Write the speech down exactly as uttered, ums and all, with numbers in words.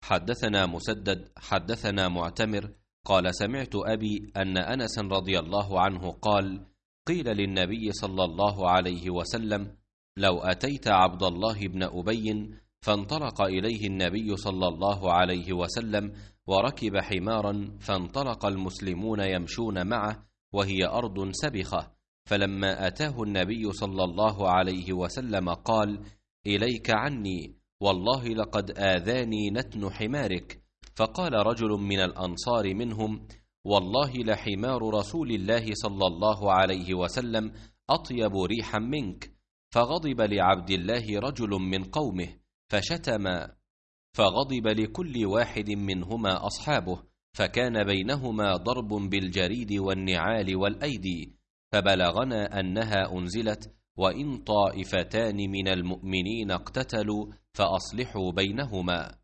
حدثنا مسدد حدثنا معتمر قال سمعت أبي أن أنس رضي الله عنه قال قيل للنبي صلى الله عليه وسلم لو أتيت عبد الله بن أبي فانطلق إليه النبي صلى الله عليه وسلم وركب حمارا فانطلق المسلمون يمشون معه وهي أرض سبخة، فلما أتاه النبي صلى الله عليه وسلم قال إليك عني، والله لقد آذاني نتن حمارك. فقال رجل من الأنصار منهم والله لحمار رسول الله صلى الله عليه وسلم أطيب ريحا منك. فغضب لعبد الله رجل من قومه فشتم، فغضب لكل واحد منهما أصحابه، فكان بينهما ضرب بالجريد والنعال والأيدي. فبلغنا أنها أنزلت وإن طائفتان من المؤمنين اقتتلوا فأصلحوا بينهما.